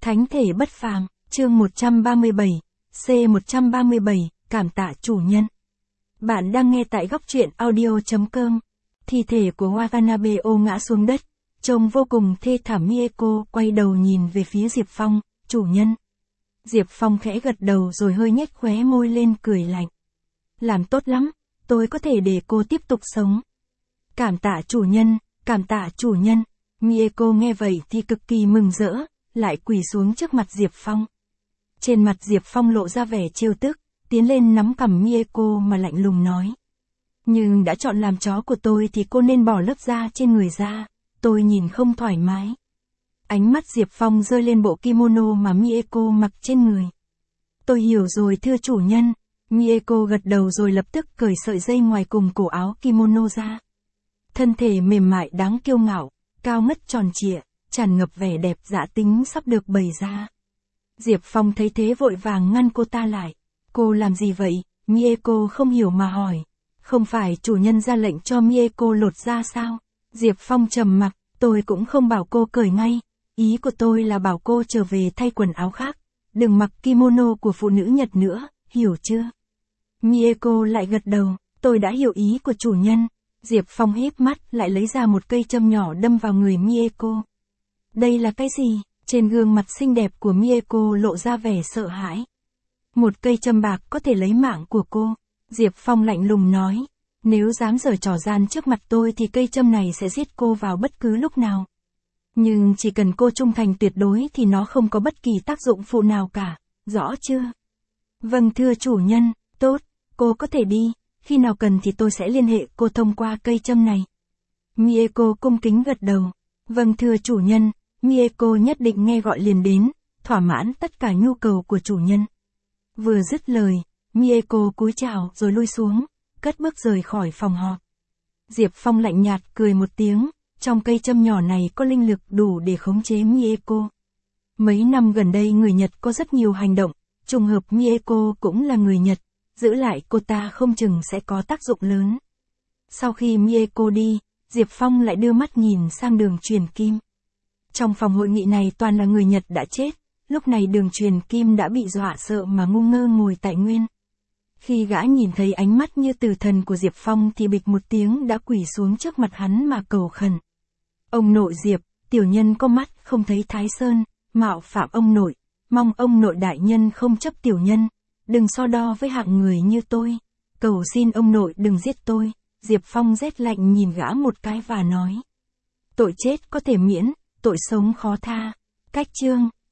Thánh thể bất phàm, chương 137, C137, cảm tạ chủ nhân. Bạn đang nghe tại góc truyện audio.com. Thi thể của Watanabe ngã xuống đất, trông vô cùng thê thảm. Mieko quay đầu nhìn về phía Diệp Phong, chủ nhân. Diệp Phong khẽ gật đầu rồi hơi nhếch khóe môi lên cười lạnh. Làm tốt lắm, tôi có thể để cô tiếp tục sống. Cảm tạ chủ nhân, cảm tạ chủ nhân. Mieko nghe vậy thì cực kỳ mừng rỡ, lại quỳ xuống trước mặt Diệp Phong. Trên mặt Diệp Phong lộ ra vẻ trêu tức, tiến lên nắm cằm Mieko mà lạnh lùng nói. Nhưng đã chọn làm chó của tôi thì cô nên bỏ lớp da trên người ra, tôi nhìn không thoải mái. Ánh mắt Diệp Phong rơi lên bộ kimono mà Mieko mặc trên người. Tôi hiểu rồi thưa chủ nhân. Mieko gật đầu rồi lập tức cởi sợi dây ngoài cùng cổ áo kimono ra. Thân thể mềm mại đáng kiêu ngạo, cao ngất tròn trịa, tràn ngập vẻ đẹp dã tính sắp được bày ra. Diệp Phong thấy thế vội vàng ngăn cô ta lại. Cô làm gì vậy? Mieko không hiểu mà hỏi. Không phải chủ nhân ra lệnh cho Mieko lột da sao? Diệp Phong trầm mặc, tôi cũng không bảo cô cởi ngay. Ý của tôi là bảo cô trở về thay quần áo khác. Đừng mặc kimono của phụ nữ Nhật nữa, hiểu chưa? Mieko lại gật đầu, tôi đã hiểu ý của chủ nhân. Diệp Phong híp mắt lại lấy ra một cây châm nhỏ đâm vào người Mieko. Đây là cái gì? Trên gương mặt xinh đẹp của Mieko lộ ra vẻ sợ hãi. Một cây châm bạc có thể lấy mạng của cô. Diệp Phong lạnh lùng nói. Nếu dám giở trò gian trước mặt tôi thì cây châm này sẽ giết cô vào bất cứ lúc nào. Nhưng chỉ cần cô trung thành tuyệt đối thì nó không có bất kỳ tác dụng phụ nào cả. Rõ chưa? Vâng thưa chủ nhân, tốt, cô có thể đi. Khi nào cần thì tôi sẽ liên hệ cô thông qua cây châm này. Mieko cung kính gật đầu. Vâng thưa chủ nhân. Mieko nhất định nghe gọi liền đến, thỏa mãn tất cả nhu cầu của chủ nhân. Vừa dứt lời, Mieko cúi chào rồi lui xuống, cất bước rời khỏi phòng họp. Diệp Phong lạnh nhạt cười một tiếng, trong cây châm nhỏ này có linh lực đủ để khống chế Mieko. Mấy năm gần đây người Nhật có rất nhiều hành động, trùng hợp Mieko cũng là người Nhật, giữ lại cô ta không chừng sẽ có tác dụng lớn. Sau khi Mieko đi, Diệp Phong lại đưa mắt nhìn sang đường truyền kim. Trong phòng hội nghị này toàn là người Nhật đã chết, lúc này đường truyền kim đã bị dọa sợ mà ngu ngơ ngồi tại nguyên. Khi gã nhìn thấy ánh mắt như từ thần của Diệp Phong thì bịch một tiếng đã quỳ xuống trước mặt hắn mà cầu khẩn. Ông nội Diệp, tiểu nhân có mắt không thấy Thái Sơn, mạo phạm ông nội, mong ông nội đại nhân không chấp tiểu nhân, đừng so đo với hạng người như tôi, cầu xin ông nội đừng giết tôi. Diệp Phong rét lạnh nhìn gã một cái và nói. Tội chết có thể miễn, tội sống khó tha. Cách chương